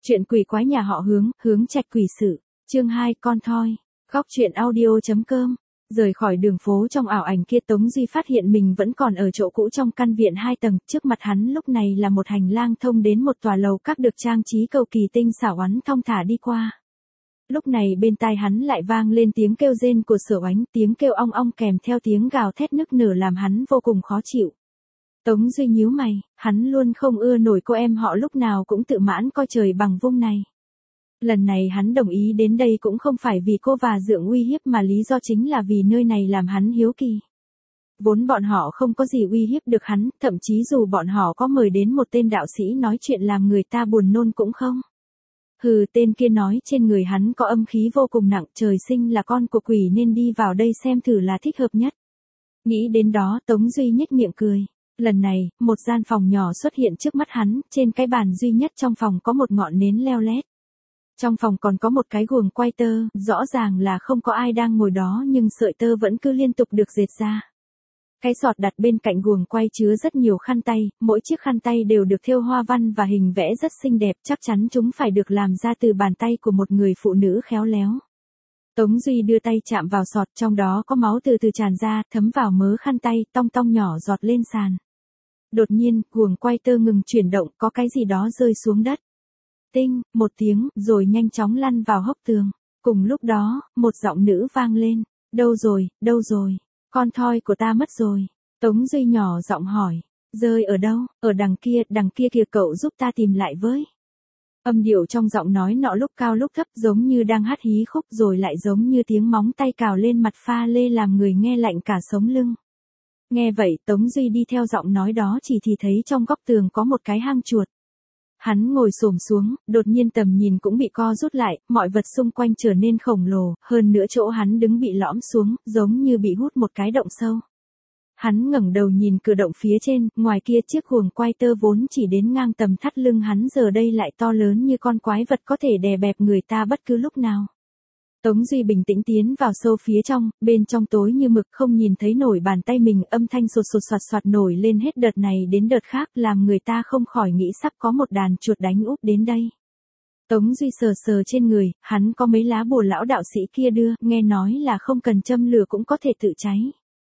Chuyện quỷ quái nhà họ Hướng, Hướng Trạch quỷ sự. Chương 2, con thoi. Góc truyện audio.com. Rời khỏi đường phố trong ảo ảnh kia, Tống Duy phát hiện mình vẫn còn ở chỗ cũ trong căn viện 2 tầng, trước mặt hắn lúc này là một hành lang thông đến một tòa lầu các được trang trí cầu kỳ tinh xảo, oánh thong thả đi qua. Lúc này bên tai hắn lại vang lên tiếng kêu rên của Sở Oánh, tiếng kêu ong ong kèm theo tiếng gào thét nức nở làm hắn vô cùng khó chịu. Tống Duy nhíu mày, hắn luôn không ưa nổi cô em họ lúc nào cũng tự mãn coi trời bằng vung này. Lần này hắn đồng ý đến đây cũng không phải vì cô và Dượng uy hiếp mà lý do chính là vì nơi này làm hắn hiếu kỳ. Vốn bọn họ không có gì uy hiếp được hắn, thậm chí dù bọn họ có mời đến một tên đạo sĩ nói chuyện làm người ta buồn nôn cũng không. Hừ, tên kia nói trên người hắn có âm khí vô cùng nặng, trời sinh là con của quỷ nên đi vào đây xem thử là thích hợp nhất. Nghĩ đến đó, Tống Duy nhếch miệng cười. Lần này, một gian phòng nhỏ xuất hiện trước mắt hắn, trên cái bàn duy nhất trong phòng có một ngọn nến leo lét. Trong phòng còn có một cái guồng quay tơ, rõ ràng là không có ai đang ngồi đó nhưng sợi tơ vẫn cứ liên tục được dệt ra. Cái sọt đặt bên cạnh guồng quay chứa rất nhiều khăn tay, mỗi chiếc khăn tay đều được thêu hoa văn và hình vẽ rất xinh đẹp, chắc chắn chúng phải được làm ra từ bàn tay của một người phụ nữ khéo léo. Tống Duy đưa tay chạm vào sọt, trong đó có máu từ từ tràn ra, thấm vào mớ khăn tay, tong tong nhỏ giọt lên sàn. Đột nhiên, guồng quay tơ ngừng chuyển động, có cái gì đó rơi xuống đất. Tinh, một tiếng, rồi nhanh chóng lăn vào hốc tường. Cùng lúc đó, một giọng nữ vang lên. Đâu rồi, con thoi của ta mất rồi. Tống Duy nhỏ giọng hỏi. Rơi ở đâu? Ở đằng kia kìa, cậu giúp ta tìm lại với. Âm điệu trong giọng nói nọ lúc cao lúc thấp giống như đang hát hí khúc rồi lại giống như tiếng móng tay cào lên mặt pha lê làm người nghe lạnh cả sống lưng. Nghe vậy, Tống Duy đi theo giọng nói đó chỉ thì thấy trong góc tường có một cái hang chuột. Hắn ngồi xổm xuống, đột nhiên tầm nhìn cũng bị co rút lại, mọi vật xung quanh trở nên khổng lồ, hơn nữa chỗ hắn đứng bị lõm xuống, giống như bị hút một cái động sâu. Hắn ngẩng đầu nhìn cửa động phía trên, ngoài kia chiếc guồng quay tơ vốn chỉ đến ngang tầm thắt lưng hắn giờ đây lại to lớn như con quái vật có thể đè bẹp người ta bất cứ lúc nào. Tống Duy bình tĩnh tiến vào sâu phía trong, bên trong tối như mực không nhìn thấy nổi bàn tay mình, âm thanh sột sột soạt soạt nổi lên hết đợt này đến đợt khác làm người ta không khỏi nghĩ sắp có một đàn chuột đánh úp đến đây. Tống Duy sờ sờ trên người, hắn có mấy lá bùa lão đạo sĩ kia đưa, nghe nói là không cần châm lửa cũng có thể tự cháy.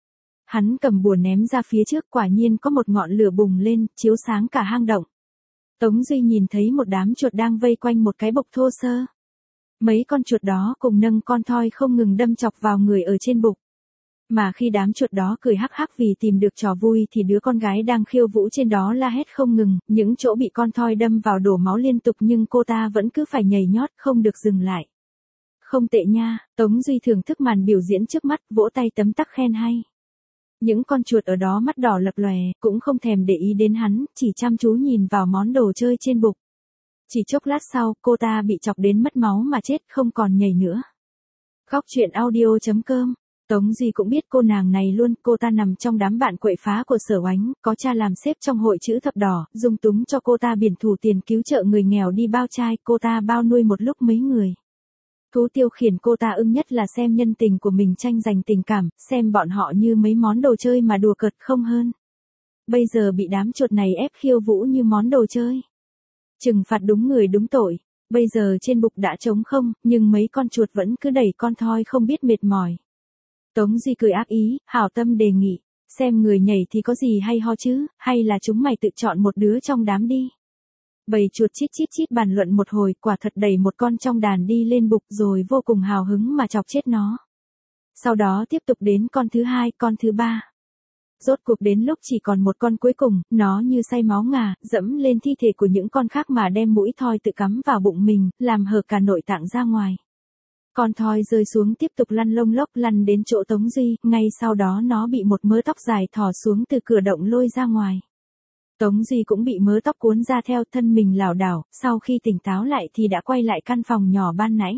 Hắn cầm bùa ném ra phía trước, quả nhiên có một ngọn lửa bùng lên, chiếu sáng cả hang động. Tống Duy nhìn thấy một đám chuột đang vây quanh một cái bộc thô sơ. Mấy con chuột đó cùng nâng con thoi không ngừng đâm chọc vào người ở trên bục. Mà khi đám chuột đó cười hắc hắc vì tìm được trò vui thì đứa con gái đang khiêu vũ trên đó la hét không ngừng, những chỗ bị con thoi đâm vào đổ máu liên tục nhưng cô ta vẫn cứ phải nhảy nhót không được dừng lại. Không tệ nha, Tống Duy thưởng thức màn biểu diễn trước mắt, vỗ tay tấm tắc khen hay. Những con chuột ở đó mắt đỏ lập lòe, cũng không thèm để ý đến hắn, chỉ chăm chú nhìn vào món đồ chơi trên bục. Chỉ chốc lát sau, cô ta bị chọc đến mất máu mà chết, không còn nhảy nữa. Góc truyện audio.com. Tống Duy cũng biết cô nàng này luôn, cô ta nằm trong đám bạn quậy phá của Sở Oánh, có cha làm sếp trong hội chữ thập đỏ, dung túng cho cô ta biển thủ tiền cứu trợ người nghèo đi bao trai, cô ta bao nuôi một lúc mấy người. Thú tiêu khiển cô ta ưng nhất là xem nhân tình của mình tranh giành tình cảm, xem bọn họ như mấy món đồ chơi mà đùa cợt không hơn. Bây giờ bị đám chuột này ép khiêu vũ như món đồ chơi. Trừng phạt đúng người đúng tội. Bây giờ trên bục đã trống không, nhưng mấy con chuột vẫn cứ đẩy con thoi không biết mệt mỏi. Tống Duy cười ác ý, hảo tâm đề nghị, xem người nhảy thì có gì hay ho chứ, hay là chúng mày tự chọn một đứa trong đám đi. Bầy chuột chít chít chít bàn luận một hồi, quả thật đẩy một con trong đàn đi lên bục rồi vô cùng hào hứng mà chọc chết nó. Sau đó tiếp tục đến con thứ hai, con thứ ba. Rốt cuộc đến lúc chỉ còn một con cuối cùng, nó như say máu ngà, dẫm lên thi thể của những con khác mà đem mũi thoi tự cắm vào bụng mình, làm hở cả nội tạng ra ngoài. Con thoi rơi xuống tiếp tục lăn lông lốc lăn đến chỗ Tống Duy, ngay sau đó nó bị một mớ tóc dài thò xuống từ cửa động lôi ra ngoài. Tống Duy cũng bị mớ tóc cuốn ra theo, thân mình lảo đảo, sau khi tỉnh táo lại thì đã quay lại căn phòng nhỏ ban nãy.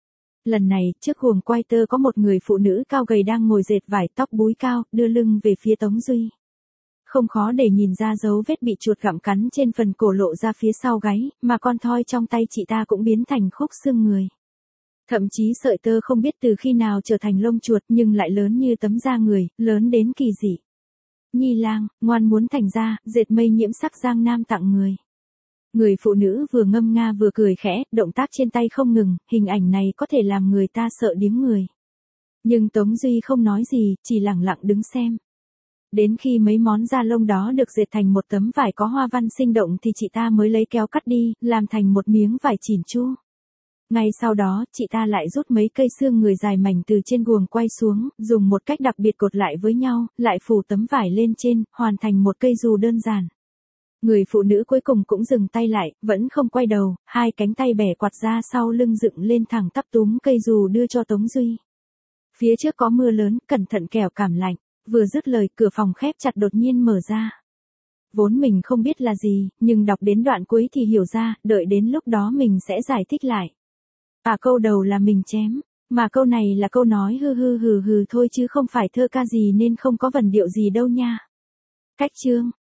Lần này, trước guồng quay tơ có một người phụ nữ cao gầy đang ngồi dệt vải, tóc búi cao, đưa lưng về phía Tống Duy. Không khó để nhìn ra dấu vết bị chuột gặm cắn trên phần cổ lộ ra phía sau gáy, mà con thoi trong tay chị ta cũng biến thành khúc xương người. Thậm chí sợi tơ không biết từ khi nào trở thành lông chuột nhưng lại lớn như tấm da người, lớn đến kỳ dị. Nhi lang, ngoan muốn thành ra, dệt mây nhiễm sắc giang nam tặng người. Người phụ nữ vừa ngâm nga vừa cười khẽ, động tác trên tay không ngừng, hình ảnh này có thể làm người ta sợ điếng người. Nhưng Tống Duy không nói gì, chỉ lặng lặng đứng xem. Đến khi mấy món da lông đó được dệt thành một tấm vải có hoa văn sinh động thì chị ta mới lấy kéo cắt đi, làm thành một miếng vải chỉn chu. Ngay sau đó, chị ta lại rút mấy cây xương người dài mảnh từ trên guồng quay xuống, dùng một cách đặc biệt cột lại với nhau, lại phủ tấm vải lên trên, hoàn thành một cây dù đơn giản. Người phụ nữ cuối cùng cũng dừng tay lại, vẫn không quay đầu, hai cánh tay bẻ quạt ra sau lưng dựng lên thẳng tắp túm cây dù đưa cho Tống Duy. Phía trước có mưa lớn, cẩn thận kẻo cảm lạnh. Vừa dứt lời, cửa phòng khép chặt đột nhiên mở ra. Vốn mình không biết là gì, nhưng đọc đến đoạn cuối thì hiểu ra, đợi đến lúc đó mình sẽ giải thích lại. Câu đầu là mình chém, mà câu này là câu nói hư hư hừ hừ thôi chứ không phải thơ ca gì nên không có vần điệu gì đâu nha. Cách chương